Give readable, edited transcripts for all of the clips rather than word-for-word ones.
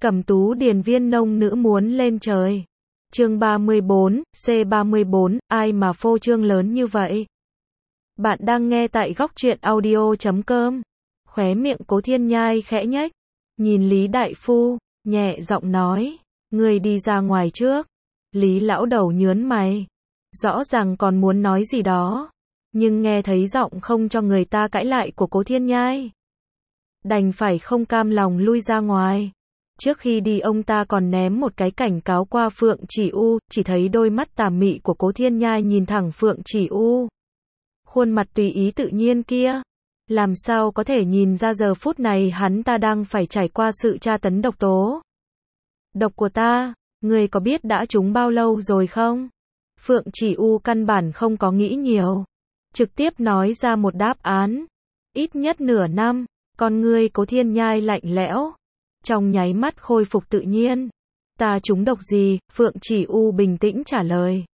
Cẩm Tú điền viên nông nữ muốn lên trời. Chương 34, C34, ai mà phô trương lớn như vậy? Bạn đang nghe tại góc truyện audio.com. Khóe miệng Cố Thiên Nhai khẽ nhếch, nhìn Lý đại phu, nhẹ giọng nói, ngươi đi ra ngoài trước. Lý lão đầu nhớn mày, rõ ràng còn muốn nói gì đó, nhưng nghe thấy giọng không cho người ta cãi lại của Cố Thiên Nhai, đành phải không cam lòng lui ra ngoài. Trước khi đi ông ta còn ném một cái cảnh cáo qua Phượng Chỉ U, chỉ thấy đôi mắt tà mị của Cố Thiên Nhai nhìn thẳng Phượng Chỉ U. Khuôn mặt tùy ý tự nhiên kia, làm sao có thể nhìn ra giờ phút này hắn ta đang phải trải qua sự tra tấn độc tố. Độc của ta, ngươi có biết đã trúng bao lâu rồi không? Phượng Chỉ U căn bản không có nghĩ nhiều, trực tiếp nói ra một đáp án. Ít nhất nửa năm. Con ngươi Cố Thiên Nhai lạnh lẽo, trong nháy mắt khôi phục tự nhiên. Ta trúng độc gì? Phượng Chỉ U bình tĩnh trả lời.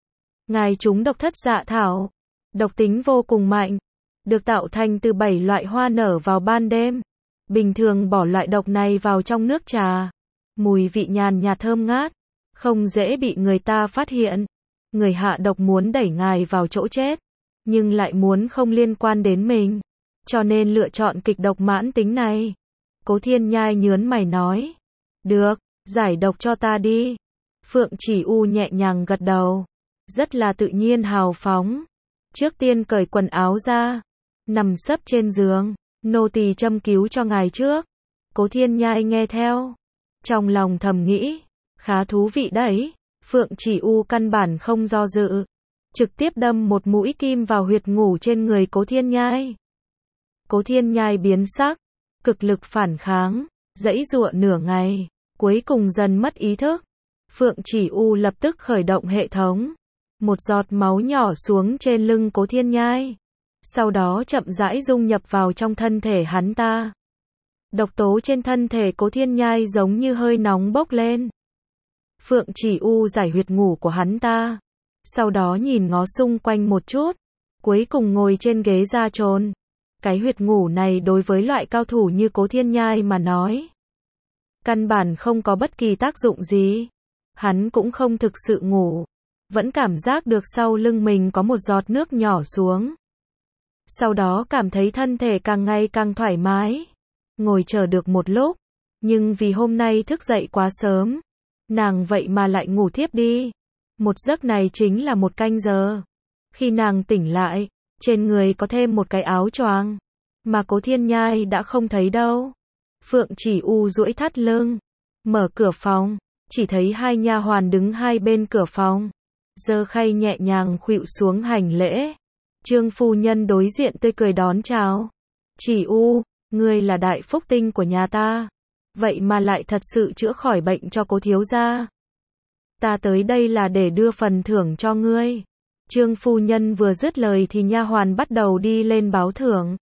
Ngài trúng độc thất dạ thảo. Độc tính vô cùng mạnh, được tạo thành từ 7 loại hoa nở vào ban đêm. Bình thường bỏ loại độc này vào trong nước trà, mùi vị nhàn nhạt thơm ngát, không dễ bị người ta phát hiện. Người hạ độc muốn đẩy ngài vào chỗ chết, nhưng lại muốn không liên quan đến mình, cho nên lựa chọn kịch độc mãn tính này. Cố Thiên Nhai nhớn mày nói, được, giải độc cho ta đi. Phượng Chỉ U nhẹ nhàng gật đầu, rất là tự nhiên hào phóng. Trước tiên cởi quần áo ra, nằm sấp trên giường, nô tỳ châm cứu cho ngài trước. Cố Thiên Nhai nghe theo, trong lòng thầm nghĩ, khá thú vị đấy. Phượng Chỉ U căn bản không do dự, trực tiếp đâm một mũi kim vào huyệt ngủ trên người Cố Thiên Nhai. Cố Thiên Nhai biến sắc, cực lực phản kháng, giãy giụa nửa ngày, cuối cùng dần mất ý thức. Phượng Chỉ U lập tức khởi động hệ thống, một giọt máu nhỏ xuống trên lưng Cố Thiên Nhai, sau đó chậm rãi dung nhập vào trong thân thể hắn ta. Độc tố trên thân thể Cố Thiên Nhai giống như hơi nóng bốc lên. Phượng Chỉ U giải huyệt ngủ của hắn ta, sau đó nhìn ngó xung quanh một chút, cuối cùng ngồi trên ghế da trồn. Cái huyệt ngủ này đối với loại cao thủ như Cố Thiên Nhai mà nói, căn bản không có bất kỳ tác dụng gì. Hắn cũng không thực sự ngủ, vẫn cảm giác được sau lưng mình có một giọt nước nhỏ xuống. Sau đó cảm thấy thân thể càng ngày càng thoải mái. Ngồi chờ được một lúc, nhưng vì hôm nay thức dậy quá sớm, nàng vậy mà lại ngủ thiếp đi. Một giấc này chính là 1 canh giờ. Khi nàng tỉnh lại, trên người có thêm một cái áo choàng, mà Cố Thiên Nhai đã không thấy đâu. Phượng Chỉ U duỗi thắt lưng, mở cửa phòng, chỉ thấy 2 nha hoàn đứng hai bên cửa phòng, giơ khay nhẹ nhàng khuỵu xuống hành lễ. Trương phu nhân đối diện tươi cười đón chào. Chỉ U, ngươi là đại phúc tinh của nhà ta, vậy mà lại thật sự chữa khỏi bệnh cho Cố thiếu gia. Ta tới đây là để đưa phần thưởng cho ngươi. Trương phu nhân vừa dứt lời thì nha hoàn bắt đầu đi lên báo thưởng.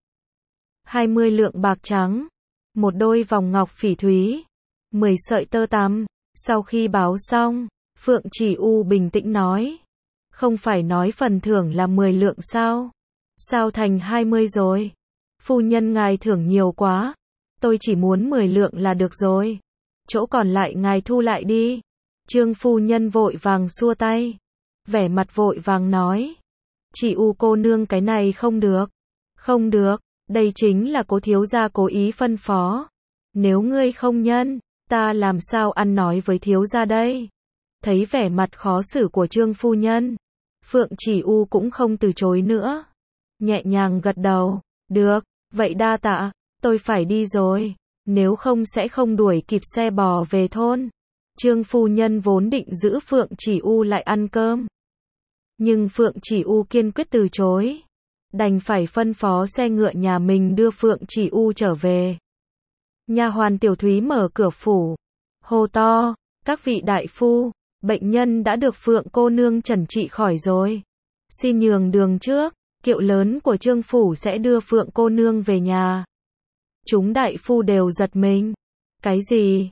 20 lượng bạc trắng, một đôi vòng ngọc phỉ thúy, 10 sợi tơ tằm. Sau khi báo xong, Phượng Chỉ U bình tĩnh nói, không phải nói phần thưởng là 10 lượng sao? Sao thành 20 rồi? Phu nhân ngài thưởng nhiều quá, tôi chỉ muốn 10 lượng là được rồi. Chỗ còn lại ngài thu lại đi. Trương phu nhân vội vàng xua tay, vẻ mặt vội vàng nói, Chỉ U cô nương cái này không được. Không được, đây chính là Cố thiếu gia cố ý phân phó. Nếu ngươi không nhân, ta làm sao ăn nói với thiếu gia đây? Thấy vẻ mặt khó xử của Trương phu nhân, Phượng Chỉ U cũng không từ chối nữa, nhẹ nhàng gật đầu, được, vậy đa tạ, tôi phải đi rồi, nếu không sẽ không đuổi kịp xe bò về thôn. Trương phu nhân vốn định giữ Phượng Chỉ U lại ăn cơm, nhưng Phượng Chỉ U kiên quyết từ chối, đành phải phân phó xe ngựa nhà mình đưa Phượng Chỉ U trở về. Nha hoàn Tiểu Thúy mở cửa phủ, hô to, các vị đại phu, bệnh nhân đã được Phượng cô nương chẩn trị khỏi rồi, xin nhường đường trước, kiệu lớn của Trương phủ sẽ đưa Phượng cô nương về nhà. Chúng đại phu đều giật mình, cái gì?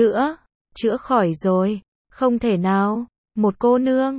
Chữa khỏi rồi? Không thể nào, một cô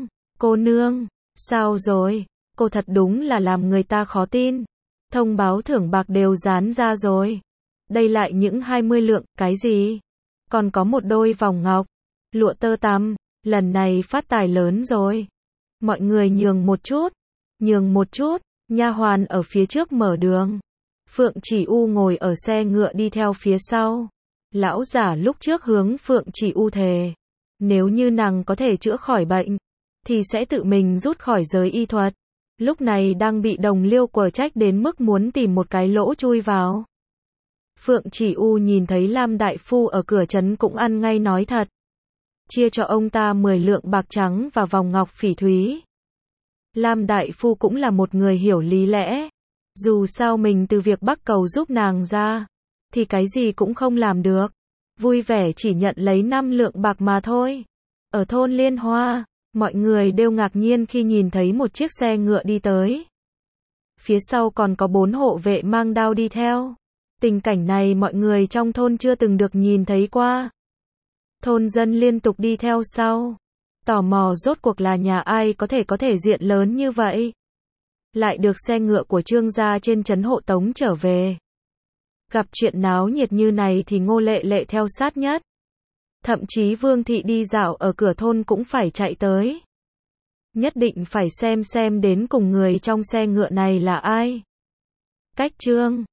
nương, sao rồi? Cô thật đúng là làm người ta khó tin. Thông báo thưởng bạc đều dán ra rồi. Đây lại những 20 lượng, cái gì? còn có một đôi vòng ngọc, lụa tơ tằm, lần này phát tài lớn rồi. Mọi người nhường một chút, nha hoàn ở phía trước mở đường. Phượng Chỉ U ngồi ở xe ngựa đi theo phía sau. Lão giả lúc trước hướng Phượng Chỉ U thề, nếu như nàng có thể chữa khỏi bệnh, thì sẽ tự mình rút khỏi giới y thuật. Lúc này đang bị đồng liêu quở trách đến mức muốn tìm một cái lỗ chui vào. Phượng Chỉ U nhìn thấy Lam Đại Phu ở cửa trấn cũng ăn ngay nói thật. Chia cho ông ta 10 lượng bạc trắng và vòng ngọc phỉ thúy. Lam Đại Phu cũng là một người hiểu lý lẽ. Dù sao mình từ việc bắc cầu giúp nàng ra, thì cái gì cũng không làm được. Vui vẻ chỉ nhận lấy 5 lượng bạc mà thôi. Ở thôn Liên Hoa, mọi người đều ngạc nhiên khi nhìn thấy một chiếc xe ngựa đi tới. Phía sau còn có 4 hộ vệ mang đao đi theo. Tình cảnh này mọi người trong thôn chưa từng được nhìn thấy qua. Thôn dân liên tục đi theo sau. Tò mò rốt cuộc là nhà ai có thể diện lớn như vậy. Lại được xe ngựa của Trương gia trên trấn hộ tống trở về. Gặp chuyện náo nhiệt như này thì Ngô Lệ Lệ theo sát nhất. Thậm chí Vương thị đi dạo ở cửa thôn cũng phải chạy tới. Nhất định phải xem đến cùng người trong xe ngựa này là ai. Cách Trương